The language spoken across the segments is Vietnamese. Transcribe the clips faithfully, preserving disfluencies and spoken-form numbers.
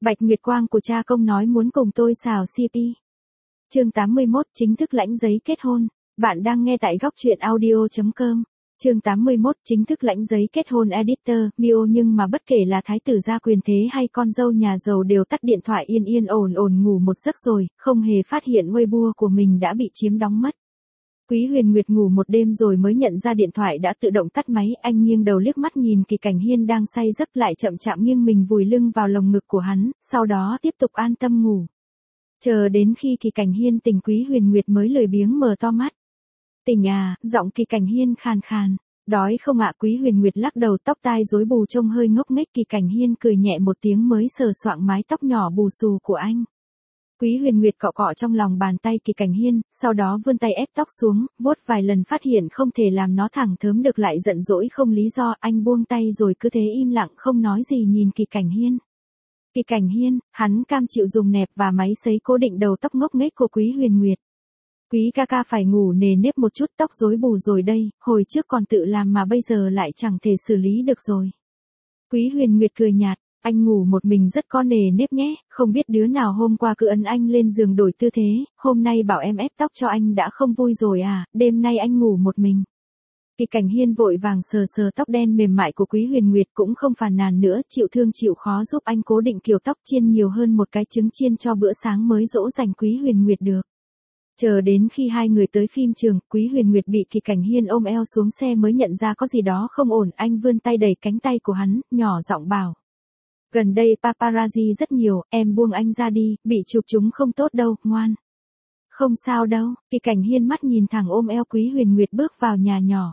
Bạch Nguyệt Quang của cha công nói muốn cùng tôi xào xê pê. Chương tám mươi mốt chính thức lãnh giấy kết hôn. Bạn đang nghe tại góc truyện audio chấm com. Chương tám mươi mốt chính thức lãnh giấy kết hôn editor, Mio nhưng mà bất kể là thái tử gia quyền thế hay con dâu nhà giàu đều tắt điện thoại yên yên ổn ổn ngủ một giấc rồi, không hề phát hiện Weibo của mình đã bị chiếm đóng mất. Quý Huyền Nguyệt ngủ một đêm rồi mới nhận ra điện thoại đã tự động tắt máy, anh nghiêng đầu liếc mắt nhìn Kỳ Cảnh Hiên đang say giấc lại chậm chạm nghiêng mình vùi lưng vào lồng ngực của hắn, sau đó tiếp tục an tâm ngủ. Chờ đến khi Kỳ Cảnh Hiên tỉnh Quý Huyền Nguyệt mới lười biếng mở to mắt. Tỉnh à, giọng Kỳ Cảnh Hiên khàn khàn. Đói không ạ? Quý Huyền Nguyệt lắc đầu, tóc tai rối bù trông hơi ngốc nghếch. Kỳ Cảnh Hiên cười nhẹ một tiếng mới sờ soạng mái tóc nhỏ bù xù của anh. Quý Huyền Nguyệt cọ cọ trong lòng bàn tay Kỳ Cảnh Hiên, sau đó vươn tay ép tóc xuống, vuốt vài lần phát hiện không thể làm nó thẳng thớm được lại giận dỗi không lý do, anh buông tay rồi cứ thế im lặng không nói gì nhìn Kỳ Cảnh Hiên. Kỳ Cảnh Hiên, hắn cam chịu dùng nẹp và máy sấy cố định đầu tóc ngốc nghếch của Quý Huyền Nguyệt. Quý ca ca phải ngủ nề nếp một chút, tóc rối bù rồi đây, hồi trước còn tự làm mà bây giờ lại chẳng thể xử lý được rồi. Quý Huyền Nguyệt cười nhạt, anh ngủ một mình rất có nề nếp nhé, không biết đứa nào hôm qua cứ ấn anh lên giường đổi tư thế, hôm nay bảo em ép tóc cho anh đã không vui rồi à, đêm nay anh ngủ một mình. Kỳ Cảnh Hiên vội vàng sờ sờ tóc đen mềm mại của Quý Huyền Nguyệt cũng không phàn nàn nữa, chịu thương chịu khó giúp anh cố định kiểu tóc, chiên nhiều hơn một cái trứng chiên cho bữa sáng mới dỗ dành Quý Huyền Nguyệt được. Chờ đến khi hai người tới phim trường, Quý Huyền Nguyệt bị Kỳ Cảnh Hiên ôm eo xuống xe mới nhận ra có gì đó không ổn, anh vươn tay đẩy cánh tay của hắn, nhỏ giọng bảo. Gần đây paparazzi rất nhiều, em buông anh ra đi, bị chụp chúng không tốt đâu, ngoan. Không sao đâu, Kỳ Cảnh Hiên mắt nhìn thẳng ôm eo Quý Huyền Nguyệt bước vào nhà nhỏ.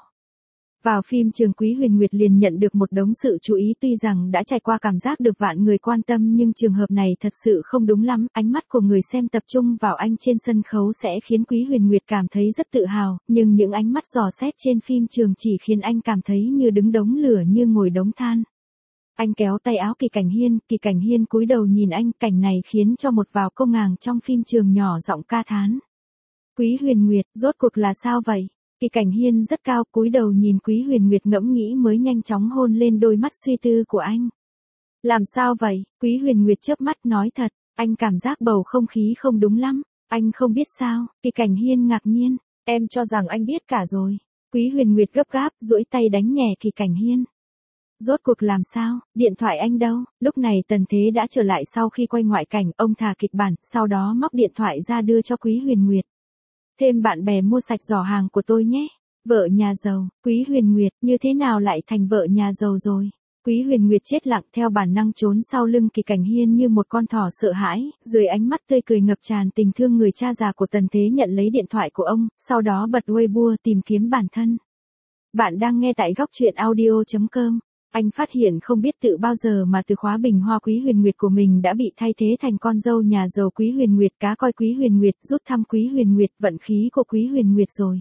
Vào phim trường Quý Huyền Nguyệt liền nhận được một đống sự chú ý, tuy rằng đã trải qua cảm giác được vạn người quan tâm nhưng trường hợp này thật sự không đúng lắm, ánh mắt của người xem tập trung vào anh trên sân khấu sẽ khiến Quý Huyền Nguyệt cảm thấy rất tự hào, nhưng những ánh mắt dò xét trên phim trường chỉ khiến anh cảm thấy như đứng đống lửa như ngồi đống than. Anh kéo tay áo Kỳ Cảnh Hiên, Kỳ Cảnh Hiên cúi đầu nhìn anh, cảnh này khiến cho một vào công ngàng trong phim trường nhỏ giọng ca thán. Quý Huyền Nguyệt, rốt cuộc là sao vậy? Kỳ Cảnh Hiên rất cao, cúi đầu nhìn Quý Huyền Nguyệt ngẫm nghĩ mới nhanh chóng hôn lên đôi mắt suy tư của anh. Làm sao vậy? Quý Huyền Nguyệt chớp mắt nói thật, anh cảm giác bầu không khí không đúng lắm, anh không biết sao? Kỳ Cảnh Hiên ngạc nhiên, em cho rằng anh biết cả rồi. Quý Huyền Nguyệt gấp gáp, duỗi tay đánh nhẹ Kỳ Cảnh Hiên. Rốt cuộc làm sao? Điện thoại anh đâu? Lúc này Tần Thế đã trở lại sau khi quay ngoại cảnh, ông thả kịch bản, sau đó móc điện thoại ra đưa cho Quý Huyền Nguyệt. Thêm bạn bè mua sạch giỏ hàng của tôi nhé. Vợ nhà giàu, Quý Huyền Nguyệt, như thế nào lại thành vợ nhà giàu rồi? Quý Huyền Nguyệt chết lặng theo bản năng trốn sau lưng Kỳ Cảnh Hiên như một con thỏ sợ hãi, dưới ánh mắt tươi cười ngập tràn tình thương người cha già của Tần Thế nhận lấy điện thoại của ông, sau đó bật Weibo tìm kiếm bản thân. Bạn đang nghe tại góc truyện audio chấm com. Anh phát hiện không biết tự bao giờ mà từ khóa bình hoa Quý Huyền Nguyệt của mình đã bị thay thế thành con dâu nhà giàu Quý Huyền Nguyệt, cá coi Quý Huyền Nguyệt, rút thăm Quý Huyền Nguyệt, vận khí của Quý Huyền Nguyệt rồi.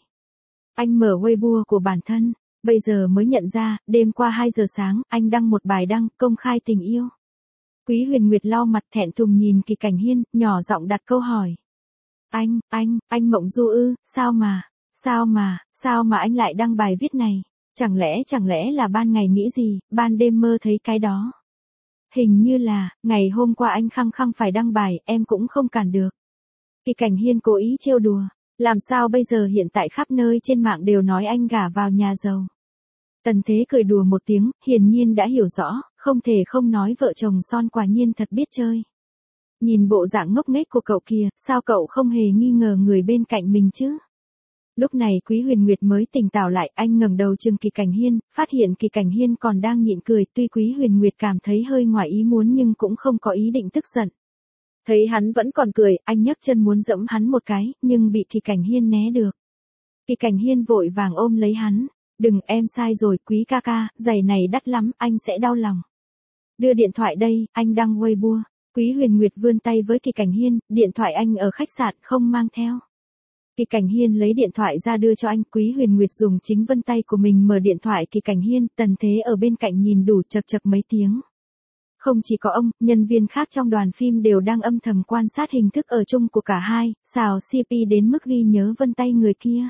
Anh mở Weibo của bản thân, bây giờ mới nhận ra, đêm qua hai giờ sáng, anh đăng một bài đăng, công khai tình yêu. Quý Huyền Nguyệt lau mặt thẹn thùng nhìn Kỳ Cảnh Hiên, nhỏ giọng đặt câu hỏi. Anh, anh, anh mộng du ư, sao mà, sao mà, sao mà anh lại đăng bài viết này? Chẳng lẽ chẳng lẽ là ban ngày nghĩ gì, ban đêm mơ thấy cái đó. Hình như là, ngày hôm qua anh khăng khăng phải đăng bài, em cũng không cản được. Kỳ Cảnh Hiên cố ý trêu đùa, làm sao bây giờ hiện tại khắp nơi trên mạng đều nói anh gả vào nhà giàu. Tần Thế cười đùa một tiếng, hiển nhiên đã hiểu rõ, không thể không nói vợ chồng son quả nhiên thật biết chơi. Nhìn bộ dạng ngốc nghếch của cậu kìa, sao cậu không hề nghi ngờ người bên cạnh mình chứ? Lúc này Quý Huyền Nguyệt mới tỉnh táo lại, anh ngẩng đầu trừng Kỳ Cảnh Hiên, phát hiện Kỳ Cảnh Hiên còn đang nhịn cười, tuy Quý Huyền Nguyệt cảm thấy hơi ngoài ý muốn nhưng cũng không có ý định tức giận. Thấy hắn vẫn còn cười, anh nhấc chân muốn giẫm hắn một cái, nhưng bị Kỳ Cảnh Hiên né được. Kỳ Cảnh Hiên vội vàng ôm lấy hắn, đừng, em sai rồi, Quý ca ca, giày này đắt lắm, anh sẽ đau lòng. Đưa điện thoại đây, anh đăng Weibo. Quý Huyền Nguyệt vươn tay với Kỳ Cảnh Hiên, điện thoại anh ở khách sạn không mang theo. Kỳ Cảnh Hiên lấy điện thoại ra đưa cho anh, Quý Huyền Nguyệt dùng chính vân tay của mình mở điện thoại Kỳ Cảnh Hiên, Tần Thế ở bên cạnh nhìn đủ chật chật mấy tiếng. Không chỉ có ông, nhân viên khác trong đoàn phim đều đang âm thầm quan sát hình thức ở chung của cả hai, xào xê pê đến mức ghi nhớ vân tay người kia.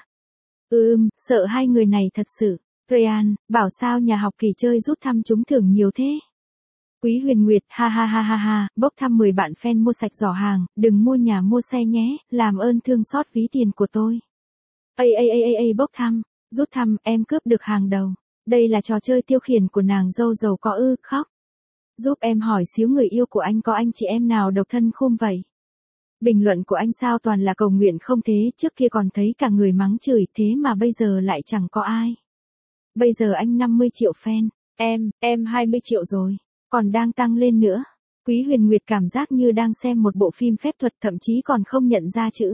Ừm, sợ hai người này thật sự. Ryan, bảo sao nhà học kỳ chơi rút thăm trúng thưởng nhiều thế? Quý Huyền Nguyệt, ha ha ha ha ha, bốc thăm mười bạn fan mua sạch giỏ hàng, đừng mua nhà mua xe nhé, làm ơn thương xót ví tiền của tôi. Ây ây ây ây ây bốc thăm, rút thăm, em cướp được hàng đầu. Đây là trò chơi tiêu khiển của nàng dâu giàu có ư, khóc. Giúp em hỏi xíu người yêu của anh có anh chị em nào độc thân khum vậy? Bình luận của anh sao toàn là cầu nguyện không thế, trước kia còn thấy cả người mắng chửi thế mà bây giờ lại chẳng có ai. Bây giờ anh năm mươi triệu fan, em, em hai mươi triệu rồi, còn đang tăng lên nữa. Quý Huyền Nguyệt cảm giác như đang xem một bộ phim phép thuật thậm chí còn không nhận ra chữ.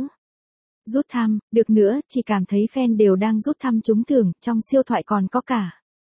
Rút thăm, được nữa, chỉ cảm thấy fan đều đang rút thăm trúng thưởng, trong siêu thoại còn có cả.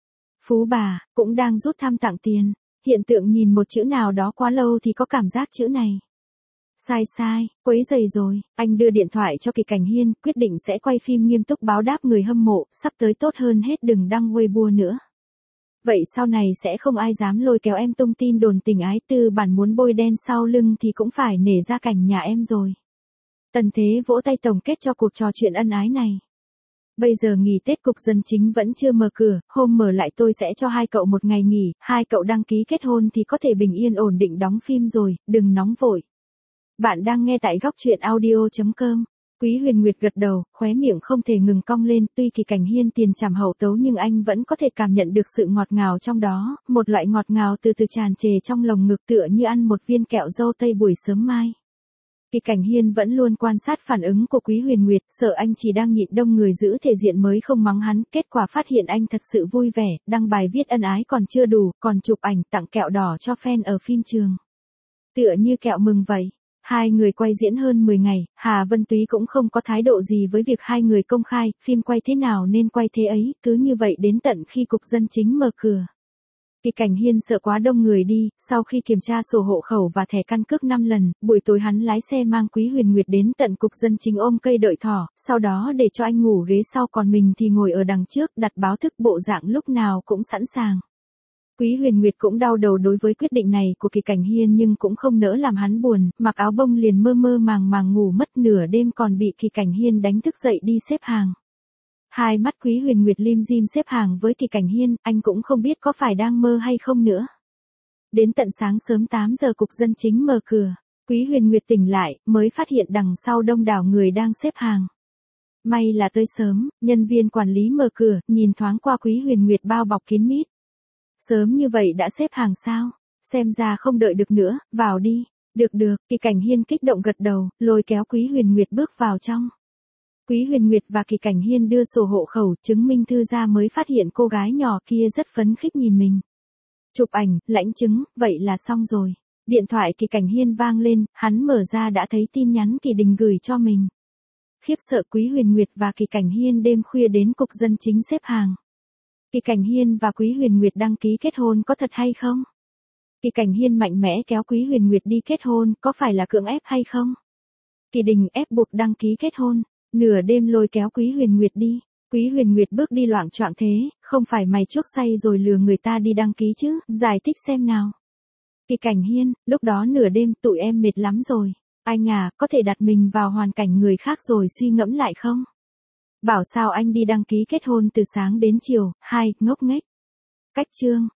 Phú bà, cũng đang rút thăm tặng tiền. Hiện tượng nhìn một chữ nào đó quá lâu thì có cảm giác chữ này. Sai sai, quấy rầy rồi, anh đưa điện thoại cho Kỳ Cảnh Hiên, quyết định sẽ quay phim nghiêm túc báo đáp người hâm mộ, sắp tới tốt hơn hết đừng đăng Weibo nữa. Vậy sau này sẽ không ai dám lôi kéo em tung tin đồn tình ái tư bản muốn bôi đen sau lưng thì cũng phải nể ra cảnh nhà em rồi. Tần Thế vỗ tay tổng kết cho cuộc trò chuyện ân ái này. Bây giờ nghỉ Tết cục dân chính vẫn chưa mở cửa, hôm mở lại tôi sẽ cho hai cậu một ngày nghỉ, hai cậu đăng ký kết hôn thì có thể bình yên ổn định đóng phim rồi, đừng nóng vội. Bạn đang nghe tại góc truyện audio chấm com. Quý Huyền Nguyệt gật đầu, khóe miệng không thể ngừng cong lên, tuy Kỳ Cảnh Hiên tiền trảm hậu tấu nhưng anh vẫn có thể cảm nhận được sự ngọt ngào trong đó, một loại ngọt ngào từ từ tràn trề trong lồng ngực tựa như ăn một viên kẹo dâu tây buổi sớm mai. Kỳ Cảnh Hiên vẫn luôn quan sát phản ứng của Quý Huyền Nguyệt, sợ anh chỉ đang nhịn đông người giữ thể diện mới không mắng hắn, kết quả phát hiện anh thật sự vui vẻ, đăng bài viết ân ái còn chưa đủ, còn chụp ảnh tặng kẹo đỏ cho fan ở phim trường. Tựa như kẹo mừng vậy. Hai người quay diễn hơn mười ngày, Hà Vân Túy cũng không có thái độ gì với việc hai người công khai, phim quay thế nào nên quay thế ấy, cứ như vậy đến tận khi cục dân chính mở cửa. Kỳ Cảnh Hiên sợ quá đông người đi, sau khi kiểm tra sổ hộ khẩu và thẻ căn cước năm lần, buổi tối hắn lái xe mang Quý Huyền Nguyệt đến tận cục dân chính ôm cây đợi thỏ, sau đó để cho anh ngủ ghế sau còn mình thì ngồi ở đằng trước đặt báo thức bộ dạng lúc nào cũng sẵn sàng. Quý Huyền Nguyệt cũng đau đầu đối với quyết định này của Kỳ Cảnh Hiên nhưng cũng không nỡ làm hắn buồn, mặc áo bông liền mơ mơ màng màng ngủ mất nửa đêm còn bị Kỳ Cảnh Hiên đánh thức dậy đi xếp hàng. Hai mắt Quý Huyền Nguyệt lim dim xếp hàng với Kỳ Cảnh Hiên, anh cũng không biết có phải đang mơ hay không nữa. Đến tận sáng sớm tám giờ cục dân chính mở cửa, Quý Huyền Nguyệt tỉnh lại, mới phát hiện đằng sau đông đảo người đang xếp hàng. May là tới sớm, nhân viên quản lý mở cửa, nhìn thoáng qua Quý Huyền Nguyệt bao bọc kín mít. Sớm như vậy đã xếp hàng sao? Xem ra không đợi được nữa, vào đi. Được được, Kỳ Cảnh Hiên kích động gật đầu, lôi kéo Quý Huyền Nguyệt bước vào trong. Quý Huyền Nguyệt và Kỳ Cảnh Hiên đưa sổ hộ khẩu chứng minh thư ra mới phát hiện cô gái nhỏ kia rất phấn khích nhìn mình. Chụp ảnh, lãnh chứng, vậy là xong rồi. Điện thoại Kỳ Cảnh Hiên vang lên, hắn mở ra đã thấy tin nhắn Kỳ Đình gửi cho mình. Khiếp sợ Quý Huyền Nguyệt và Kỳ Cảnh Hiên đêm khuya đến cục dân chính xếp hàng. Kỳ Cảnh Hiên và Quý Huyền Nguyệt đăng ký kết hôn có thật hay không? Kỳ Cảnh Hiên mạnh mẽ kéo Quý Huyền Nguyệt đi kết hôn, có phải là cưỡng ép hay không? Kỳ Đình ép buộc đăng ký kết hôn, nửa đêm lôi kéo Quý Huyền Nguyệt đi. Quý Huyền Nguyệt bước đi loạng choạng thế, không phải mày chuốc say rồi lừa người ta đi đăng ký chứ, giải thích xem nào. Kỳ Cảnh Hiên, lúc đó nửa đêm tụi em mệt lắm rồi. Anh à, có thể đặt mình vào hoàn cảnh người khác rồi suy ngẫm lại không? Bảo sao anh đi đăng ký kết hôn từ sáng đến chiều, hai, ngốc nghếch. Cách chương.